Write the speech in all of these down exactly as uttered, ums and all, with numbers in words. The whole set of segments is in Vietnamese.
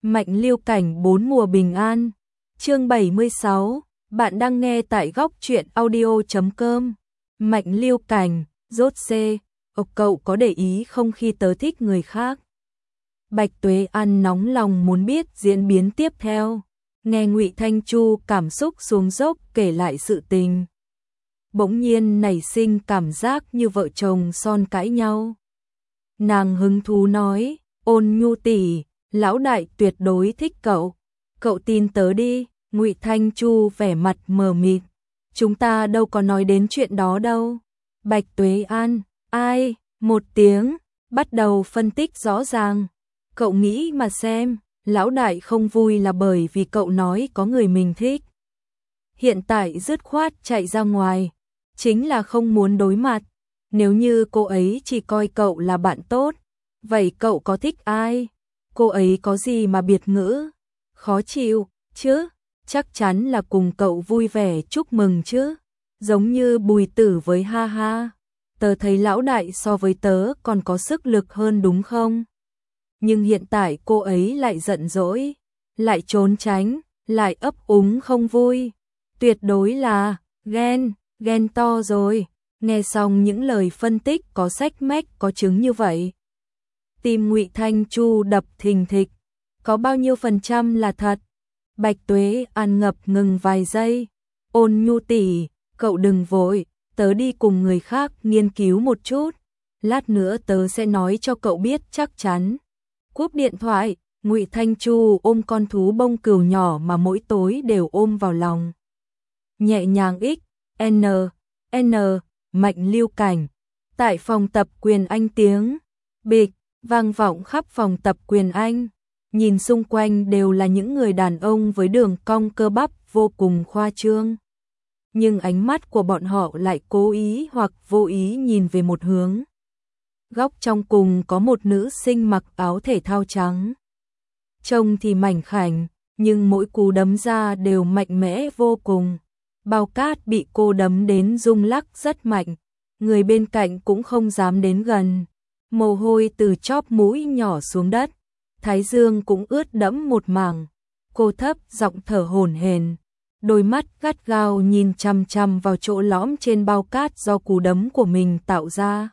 Mạnh Lưu Cảnh bốn mùa bình an. Chương bảy mươi sáu, bạn đang nghe tại góc truyện audio chấm com. Mạnh Lưu Cảnh, rốt xê, Ồ, cậu có để ý không khi tớ thích người khác? Bạch Tuế An nóng lòng muốn biết diễn biến tiếp theo. Nghe Ngụy Thanh Chu cảm xúc xuống dốc kể lại sự tình. Bỗng nhiên nảy sinh cảm giác như vợ chồng son cãi nhau. Nàng hứng thú nói, Ôn Nhu tỷ, lão đại tuyệt đối thích cậu. Cậu tin tớ đi. Ngụy Thanh Chu vẻ mặt mờ mịt. Chúng ta đâu có nói đến chuyện đó đâu. Bạch Tuế An, ai, một tiếng, bắt đầu phân tích rõ ràng. Cậu nghĩ mà xem, lão đại không vui là bởi vì cậu nói có người mình thích. Hiện tại dứt khoát chạy ra ngoài, chính là không muốn đối mặt. Nếu như cô ấy chỉ coi cậu là bạn tốt, vậy cậu có thích ai? Cô ấy có gì mà biệt ngữ? Khó chịu, chứ? Chắc chắn là cùng cậu vui vẻ chúc mừng chứ. Giống như Bùi Tử với ha ha. Tớ thấy lão đại so với tớ còn có sức lực hơn đúng không? Nhưng hiện tại cô ấy lại giận dỗi, lại trốn tránh, lại ấp úng không vui. Tuyệt đối là ghen, ghen to rồi. Nghe xong những lời phân tích có sách mách có chứng như vậy. Tim Ngụy Thanh Chu đập thình thịch. Có bao nhiêu phần trăm là thật? Bạch Tuế An ngập ngừng vài giây. Ôn Nhu tỷ, cậu đừng vội, tớ đi cùng người khác nghiên cứu một chút. Lát nữa tớ sẽ nói cho cậu biết chắc chắn. Cúp điện thoại, Ngụy Thanh Chu ôm con thú bông cừu nhỏ mà mỗi tối đều ôm vào lòng. Nhẹ nhàng x, n, n, Mạnh Lưu Cảnh. Tại phòng tập quyền Anh tiếng bịch vang vọng khắp phòng tập quyền Anh. Nhìn xung quanh đều là những người đàn ông với đường cong cơ bắp vô cùng khoa trương. Nhưng ánh mắt của bọn họ lại cố ý hoặc vô ý nhìn về một hướng. Góc trong cùng có một nữ sinh mặc áo thể thao trắng. Trông thì mảnh khảnh, nhưng mỗi cú đấm ra đều mạnh mẽ vô cùng. Bao cát bị cô đấm đến rung lắc rất mạnh. Người bên cạnh cũng không dám đến gần. Mồ hôi từ chóp mũi nhỏ xuống đất. Thái dương cũng ướt đẫm một mảng. Cô thấp giọng thở hổn hển, đôi mắt gắt gao nhìn chằm chằm vào chỗ lõm trên bao cát do cú đấm của mình tạo ra.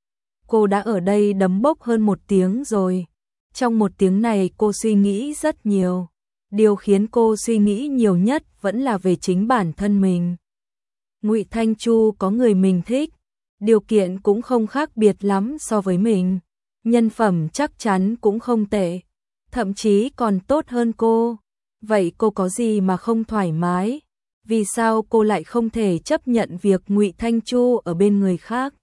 Cô đã ở đây đấm bốc hơn một tiếng rồi. Trong một tiếng này cô suy nghĩ rất nhiều. Điều khiến cô suy nghĩ nhiều nhất vẫn là về chính bản thân mình. Ngụy Thanh Chu có người mình thích, điều kiện cũng không khác biệt lắm so với mình. Nhân phẩm chắc chắn cũng không tệ, thậm chí còn tốt hơn cô. Vậy cô có gì mà không thoải mái? Vì sao cô lại không thể chấp nhận việc Ngụy Thanh Chu ở bên người khác?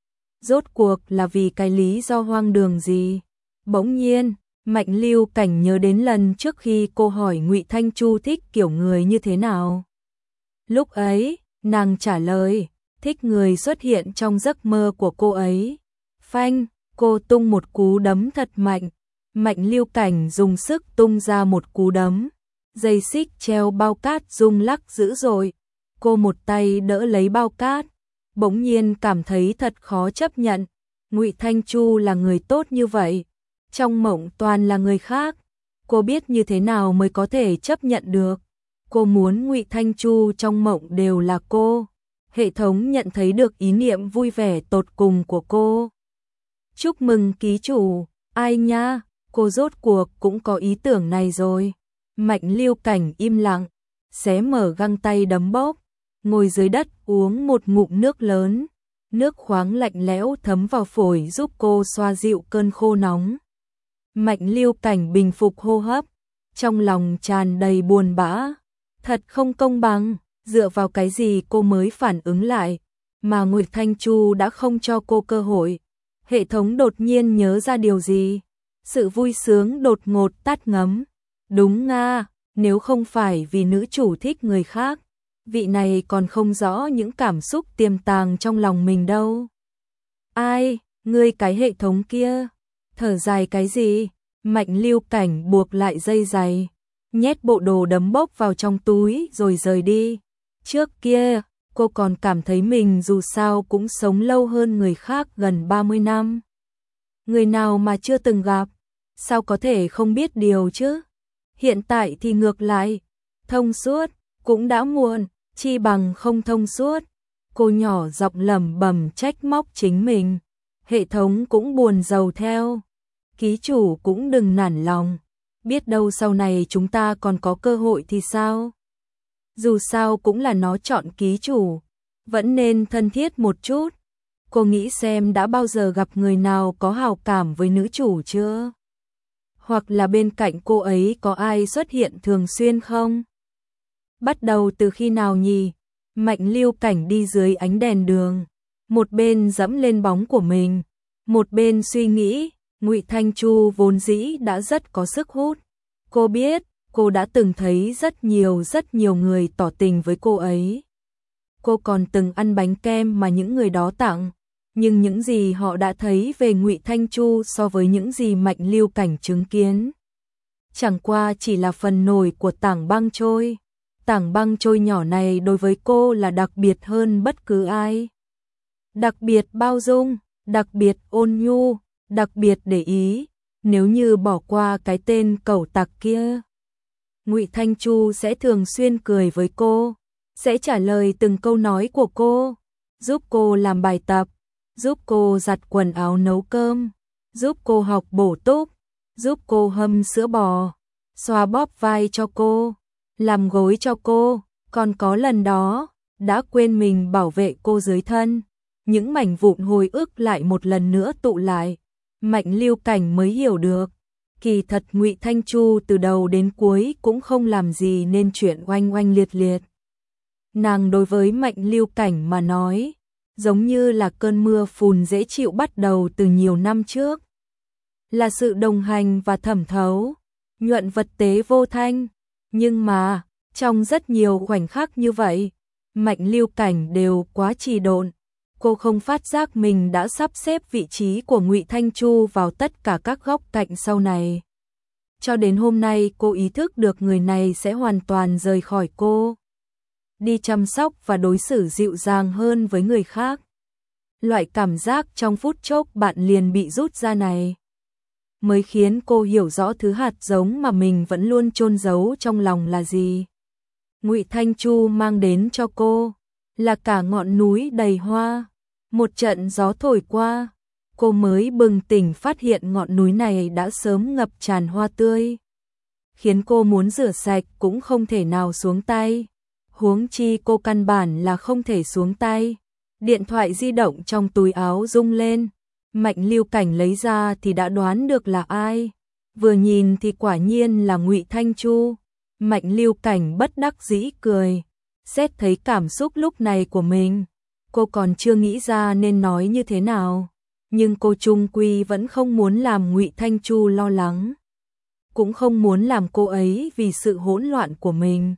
Rốt cuộc là vì cái lý do hoang đường gì? Bỗng nhiên, Mạnh Lưu Cảnh nhớ đến lần trước khi cô hỏi Ngụy Thanh Chu thích kiểu người như thế nào. Lúc ấy, nàng trả lời, thích người xuất hiện trong giấc mơ của cô ấy. Phanh, cô tung một cú đấm thật mạnh. Mạnh Lưu Cảnh dùng sức tung ra một cú đấm. Dây xích treo bao cát rung lắc dữ dội. Cô một tay đỡ lấy bao cát. Bỗng nhiên cảm thấy thật khó chấp nhận. Ngụy Thanh Chu là người tốt như vậy. Trong mộng toàn là người khác. Cô biết như thế nào mới có thể chấp nhận được. Cô muốn Ngụy Thanh Chu trong mộng đều là cô. Hệ thống nhận thấy được ý niệm vui vẻ tột cùng của cô. Chúc mừng ký chủ, ai nha, cô rốt cuộc cũng có ý tưởng này rồi. Mạnh Lưu Cảnh im lặng, xé mở găng tay đấm bóp, ngồi dưới đất uống một ngụm nước lớn. Nước khoáng lạnh lẽo thấm vào phổi giúp cô xoa dịu cơn khô nóng. Mạnh Lưu Cảnh bình phục hô hấp, trong lòng tràn đầy buồn bã. Thật không công bằng, dựa vào cái gì cô mới phản ứng lại, mà Ngụy Thanh Chu đã không cho cô cơ hội. Hệ thống đột nhiên nhớ ra điều gì? Sự vui sướng đột ngột tắt ngấm. Đúng nga, nếu không phải vì nữ chủ thích người khác, vị này còn không rõ những cảm xúc tiềm tàng trong lòng mình đâu. Ai, ngươi cái hệ thống kia, thở dài cái gì? Mạnh Lưu Cảnh buộc lại dây giày, nhét bộ đồ đấm bốc vào trong túi rồi rời đi. Trước kia, cô còn cảm thấy mình dù sao cũng sống lâu hơn người khác gần ba mươi năm. Người nào mà chưa từng gặp, sao có thể không biết điều chứ? Hiện tại thì ngược lại, thông suốt, cũng đã muộn, chi bằng không thông suốt. Cô nhỏ giọng lẩm bẩm trách móc chính mình. Hệ thống cũng buồn rầu theo. Ký chủ cũng đừng nản lòng. Biết đâu sau này chúng ta còn có cơ hội thì sao? Dù sao cũng là nó chọn ký chủ. Vẫn nên thân thiết một chút. Cô nghĩ xem đã bao giờ gặp người nào có hào cảm với nữ chủ chưa? Hoặc là bên cạnh cô ấy có ai xuất hiện thường xuyên không? Bắt đầu từ khi nào nhỉ? Mạnh Lưu Cảnh đi dưới ánh đèn đường, một bên dẫm lên bóng của mình, một bên suy nghĩ. Ngụy Thanh Chu vốn dĩ đã rất có sức hút. Cô biết, cô đã từng thấy rất nhiều rất nhiều người tỏ tình với cô ấy. Cô còn từng ăn bánh kem mà những người đó tặng, nhưng những gì họ đã thấy về Ngụy Thanh Chu so với những gì Mạnh Lưu Cảnh chứng kiến, chẳng qua chỉ là phần nổi của tảng băng trôi. Tảng băng trôi nhỏ này đối với cô là đặc biệt hơn bất cứ ai. Đặc biệt bao dung, đặc biệt ôn nhu, đặc biệt để ý. Nếu như bỏ qua cái tên cẩu tặc kia, Ngụy Thanh Chu sẽ thường xuyên cười với cô, sẽ trả lời từng câu nói của cô, giúp cô làm bài tập, giúp cô giặt quần áo nấu cơm, giúp cô học bổ túc, giúp cô hâm sữa bò, xoa bóp vai cho cô, làm gối cho cô. Còn có lần đó, đã quên mình bảo vệ cô dưới thân. Những mảnh vụn hồi ức lại một lần nữa tụ lại. Mạnh Lưu Cảnh mới hiểu được, kỳ thật Ngụy Thanh Chu từ đầu đến cuối cũng không làm gì nên chuyện oanh oanh liệt liệt. Nàng đối với Mạnh Lưu Cảnh mà nói, giống như là cơn mưa phùn dễ chịu bắt đầu từ nhiều năm trước. Là sự đồng hành và thẩm thấu, nhuận vật tế vô thanh. Nhưng mà, trong rất nhiều khoảnh khắc như vậy, Mạnh Lưu Cảnh đều quá trì độn. Cô không phát giác mình đã sắp xếp vị trí của Ngụy Thanh Chu vào tất cả các góc cạnh sau này. Cho đến hôm nay cô ý thức được người này sẽ hoàn toàn rời khỏi cô, đi chăm sóc và đối xử dịu dàng hơn với người khác. Loại cảm giác trong phút chốc bạn liền bị rút ra này, mới khiến cô hiểu rõ thứ hạt giống mà mình vẫn luôn chôn giấu trong lòng là gì. Ngụy Thanh Chu mang đến cho cô là cả ngọn núi đầy hoa. Một trận gió thổi qua, cô mới bừng tỉnh phát hiện ngọn núi này đã sớm ngập tràn hoa tươi, khiến cô muốn rửa sạch cũng không thể nào xuống tay. Huống chi cô căn bản là không thể xuống tay. Điện thoại di động trong túi áo rung lên, Mạnh Lưu Cảnh lấy ra thì đã đoán được là ai. Vừa nhìn thì quả nhiên là Ngụy Thanh Chu. Mạnh Lưu Cảnh bất đắc dĩ cười, xét thấy cảm xúc lúc này của mình, cô còn chưa nghĩ ra nên nói như thế nào, nhưng cô chung quy vẫn không muốn làm Ngụy Thanh Chu lo lắng, cũng không muốn làm cô ấy vì sự hỗn loạn của mình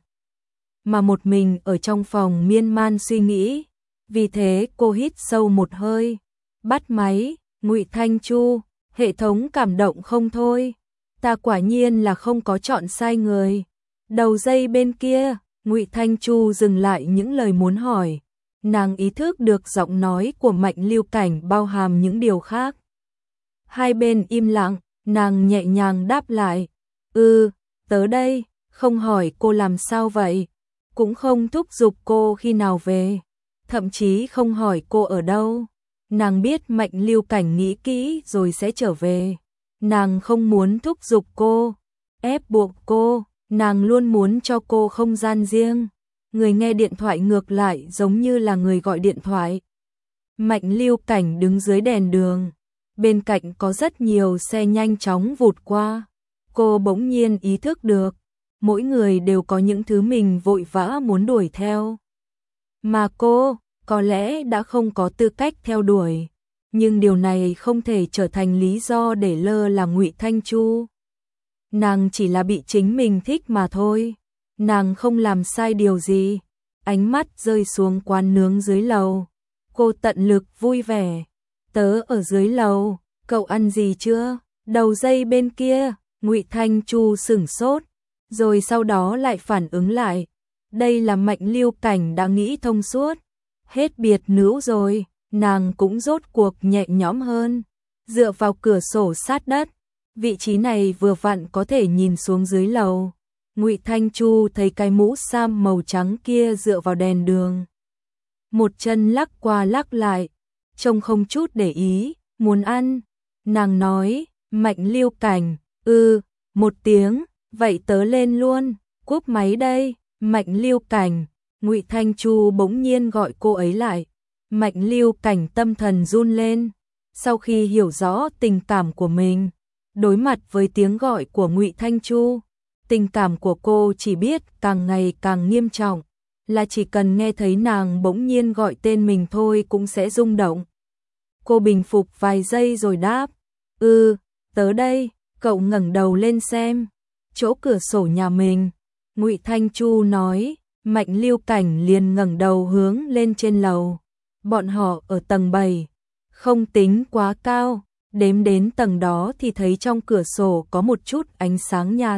mà một mình ở trong phòng miên man suy nghĩ. Vì thế cô hít sâu một hơi, bắt máy. Ngụy Thanh Chu, hệ thống cảm động không thôi, ta quả nhiên là không có chọn sai người. Đầu dây bên kia, Ngụy Thanh Chu dừng lại những lời muốn hỏi. Nàng ý thức được giọng nói của Mạnh Lưu Cảnh bao hàm những điều khác. Hai bên im lặng, nàng nhẹ nhàng đáp lại, "Ừ, tớ đây." Không hỏi cô làm sao vậy, cũng không thúc giục cô khi nào về, thậm chí không hỏi cô ở đâu. Nàng biết Mạnh Lưu Cảnh nghĩ kỹ rồi sẽ trở về. Nàng không muốn thúc giục cô, ép buộc cô, nàng luôn muốn cho cô không gian riêng. Người nghe điện thoại ngược lại giống như là người gọi điện thoại. Mạnh Lưu Cảnh đứng dưới đèn đường, bên cạnh có rất nhiều xe nhanh chóng vụt qua. Cô bỗng nhiên ý thức được, mỗi người đều có những thứ mình vội vã muốn đuổi theo, mà cô có lẽ đã không có tư cách theo đuổi. Nhưng điều này không thể trở thành lý do để lơ là Ngụy Thanh Chu. Nàng chỉ là bị chính mình thích mà thôi. Nàng không làm sai điều gì. Ánh mắt rơi xuống quán nướng dưới lầu. Cô tận lực vui vẻ. "Tớ ở dưới lầu, cậu ăn gì chưa?" Đầu dây bên kia, Ngụy Thanh Chu sửng sốt, rồi sau đó lại phản ứng lại. Đây là Mạnh Lưu Cảnh đã nghĩ thông suốt. Hết biệt nữ rồi, nàng cũng rốt cuộc nhẹ nhõm hơn. Dựa vào cửa sổ sát đất, Vị trí này vừa vặn có thể nhìn xuống dưới lầu. Ngụy Thanh Chu thấy cái mũ sam màu trắng kia dựa vào đèn đường. Một chân lắc qua lắc lại, trông không chút để ý, muốn ăn. Nàng nói, Mạnh Lưu Cảnh, ư, ừ, một tiếng, vậy tớ lên luôn, cúp máy đây, Mạnh Lưu Cảnh. Ngụy Thanh Chu bỗng nhiên gọi cô ấy lại. Mạnh Lưu Cảnh tâm thần run lên, sau khi hiểu rõ tình cảm của mình, đối mặt với tiếng gọi của Ngụy Thanh Chu, tình cảm của cô chỉ biết càng ngày càng nghiêm trọng, là chỉ cần nghe thấy nàng bỗng nhiên gọi tên mình thôi cũng sẽ rung động. Cô bình phục vài giây rồi đáp, "Ừ, tớ đây." Cậu ngẩng đầu lên xem chỗ cửa sổ nhà mình. Ngụy Thanh Chu nói. Mạnh Lưu Cảnh liền ngẩng đầu hướng lên trên lầu. Bọn họ ở tầng bảy, không tính quá cao, đếm đến tầng đó thì thấy trong cửa sổ có một chút ánh sáng nhạt.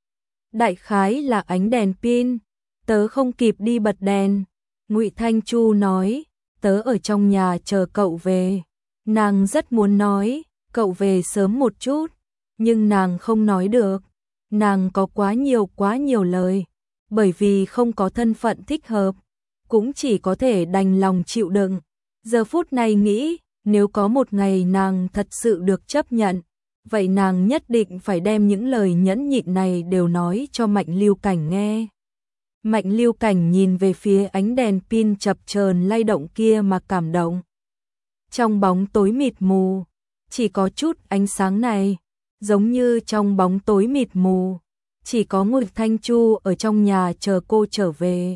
Đại khái là ánh đèn pin. Tớ không kịp đi bật đèn. Ngụy Thanh Chu nói, tớ ở trong nhà chờ cậu về. Nàng rất muốn nói, cậu về sớm một chút, nhưng nàng không nói được. Nàng có quá nhiều quá nhiều lời, bởi vì không có thân phận thích hợp, cũng chỉ có thể đành lòng chịu đựng. Giờ phút này nghĩ, nếu có một ngày nàng thật sự được chấp nhận, vậy nàng nhất định phải đem những lời nhẫn nhịn này đều nói cho Mạnh Lưu Cảnh nghe. Mạnh Lưu Cảnh nhìn về phía ánh đèn pin chập chờn lay động kia mà cảm động. Trong bóng tối mịt mù, chỉ có chút ánh sáng này, giống như trong bóng tối mịt mù, chỉ có Ngụy Thanh Chu ở trong nhà chờ cô trở về.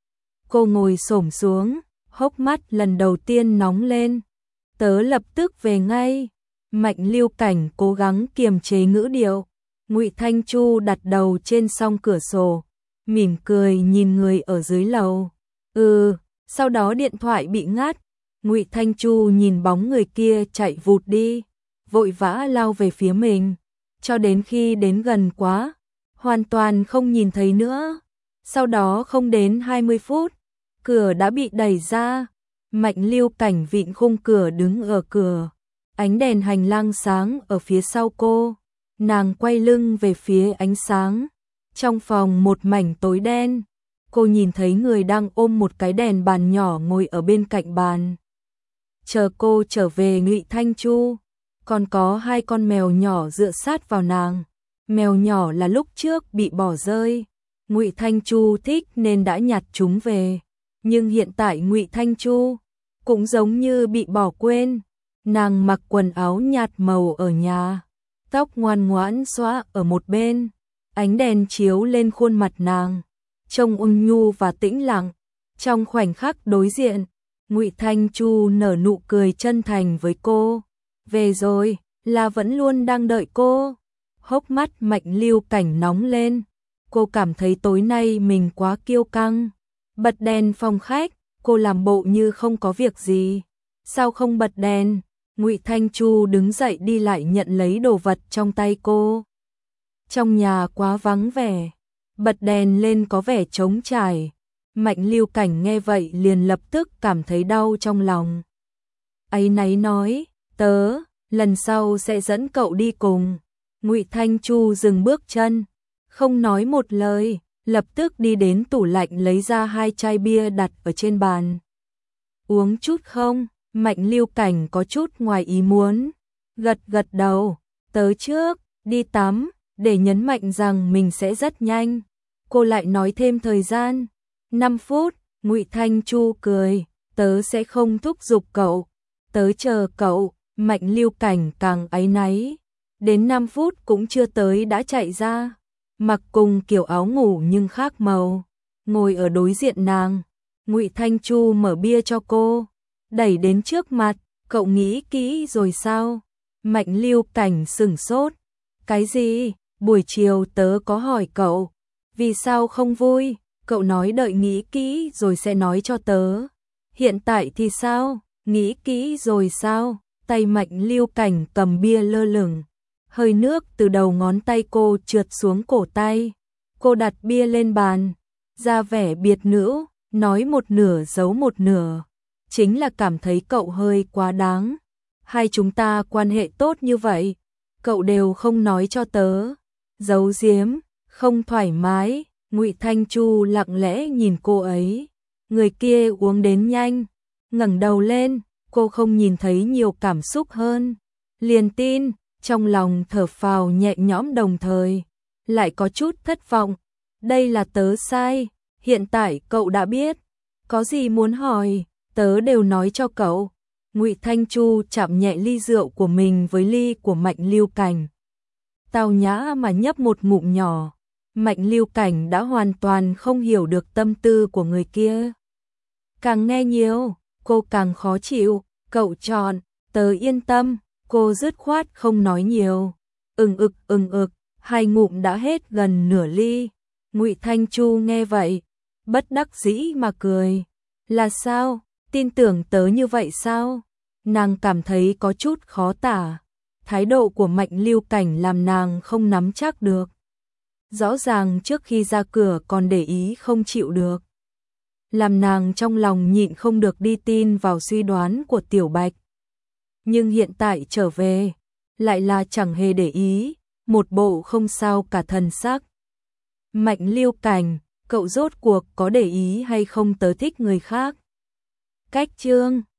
Cô ngồi xổm xuống, hốc mắt lần đầu tiên nóng lên. Tớ lập tức về ngay. Mạnh Lưu Cảnh cố gắng kiềm chế ngữ điệu. Ngụy Thanh Chu đặt đầu trên song cửa sổ, mỉm cười nhìn người ở dưới lầu. Ừ, sau đó điện thoại bị ngắt. Ngụy Thanh Chu nhìn bóng người kia chạy vụt đi, vội vã lao về phía mình, cho đến khi đến gần quá, hoàn toàn không nhìn thấy nữa. Sau đó không đến hai mươi phút, cửa đã bị đẩy ra. Mạnh Lưu Cảnh vịn khung cửa đứng ở cửa, ánh đèn hành lang sáng ở phía sau cô. Nàng quay lưng về phía ánh sáng. Trong phòng một mảnh tối đen, cô nhìn thấy người đang ôm một cái đèn bàn nhỏ ngồi ở bên cạnh bàn. Chờ cô trở về Ngụy Thanh Chu, còn có hai con mèo nhỏ dựa sát vào nàng. Mèo nhỏ là lúc trước bị bỏ rơi, Ngụy Thanh Chu thích nên đã nhặt chúng về, nhưng hiện tại Ngụy Thanh Chu cũng giống như bị bỏ quên. Nàng mặc quần áo nhạt màu ở nhà, tóc ngoan ngoãn xõa ở một bên, ánh đèn chiếu lên khuôn mặt nàng, trông ôn nhu và tĩnh lặng. Trong khoảnh khắc đối diện, Ngụy Thanh Chu nở nụ cười chân thành với cô. Về rồi, là vẫn luôn đang đợi cô. Hốc mắt Mạnh Lưu Cảnh nóng lên, cô cảm thấy tối nay mình quá kiêu căng. Bật đèn phòng khách, cô làm bộ như không có việc gì. Sao không bật đèn? Ngụy Thanh Chu đứng dậy đi lại nhận lấy đồ vật trong tay cô. Trong nhà quá vắng vẻ, bật đèn lên có vẻ trống trải. Mạnh Lưu Cảnh nghe vậy liền lập tức cảm thấy đau trong lòng. Áy náy nói, tớ, lần sau sẽ dẫn cậu đi cùng. Ngụy Thanh Chu dừng bước chân, không nói một lời, lập tức đi đến tủ lạnh lấy ra hai chai bia đặt ở trên bàn. Uống chút không? Mạnh Lưu Cảnh có chút ngoài ý muốn, gật gật đầu. Tớ trước, đi tắm, để nhấn mạnh rằng mình sẽ rất nhanh. Cô lại nói thêm thời gian. năm phút, Ngụy Thanh Chu cười, tớ sẽ không thúc giục cậu, tớ chờ cậu. Mạnh Lưu Cảnh càng áy náy, đến năm phút cũng chưa tới đã chạy ra, mặc cùng kiểu áo ngủ nhưng khác màu, ngồi ở đối diện nàng. Ngụy Thanh Chu mở bia cho cô, đẩy đến trước mặt, cậu nghĩ kỹ rồi sao? Mạnh Lưu Cảnh sửng sốt, cái gì? Buổi chiều tớ có hỏi cậu, vì sao không vui? Cậu nói đợi nghĩ kỹ rồi sẽ nói cho tớ. Hiện tại thì sao? Nghĩ kỹ rồi sao? Tay Mạnh Lưu Cảnh cầm bia lơ lửng, hơi nước từ đầu ngón tay cô trượt xuống cổ tay. Cô đặt bia lên bàn, ra vẻ biệt nữ, nói một nửa giấu một nửa. Chính là cảm thấy cậu hơi quá đáng. Hai chúng ta quan hệ tốt như vậy, cậu đều không nói cho tớ. Giấu giếm, không thoải mái. Ngụy Thanh Chu lặng lẽ nhìn cô ấy. Người kia uống đến nhanh, ngẩng đầu lên, cô không nhìn thấy nhiều cảm xúc hơn. Liền tin, trong lòng thở phào nhẹ nhõm đồng thời, lại có chút thất vọng. Đây là tớ sai, hiện tại cậu đã biết. Có gì muốn hỏi, tớ đều nói cho cậu. Ngụy Thanh Chu chạm nhẹ ly rượu của mình với ly của Mạnh Lưu Cảnh. Tao nhã mà nhấp một ngụm nhỏ. Mạnh Lưu Cảnh đã hoàn toàn không hiểu được tâm tư của người kia. Càng nghe nhiều, cô càng khó chịu. Cậu chọn, tớ yên tâm. Cô dứt khoát không nói nhiều. Ừng ực ừng ực, hai ngụm đã hết gần nửa ly. Ngụy Thanh Chu nghe vậy, bất đắc dĩ mà cười. Là sao? Tin tưởng tớ như vậy sao? Nàng cảm thấy có chút khó tả. Thái độ của Mạnh Lưu Cảnh làm nàng không nắm chắc được. Rõ ràng trước khi ra cửa còn để ý không chịu được. Làm nàng trong lòng nhịn không được đi tin vào suy đoán của Tiểu Bạch. Nhưng hiện tại trở về, lại là chẳng hề để ý, một bộ không sao cả thần sắc. Mạnh Lưu Cảnh, cậu rốt cuộc có để ý hay không tớ thích người khác? Cách chương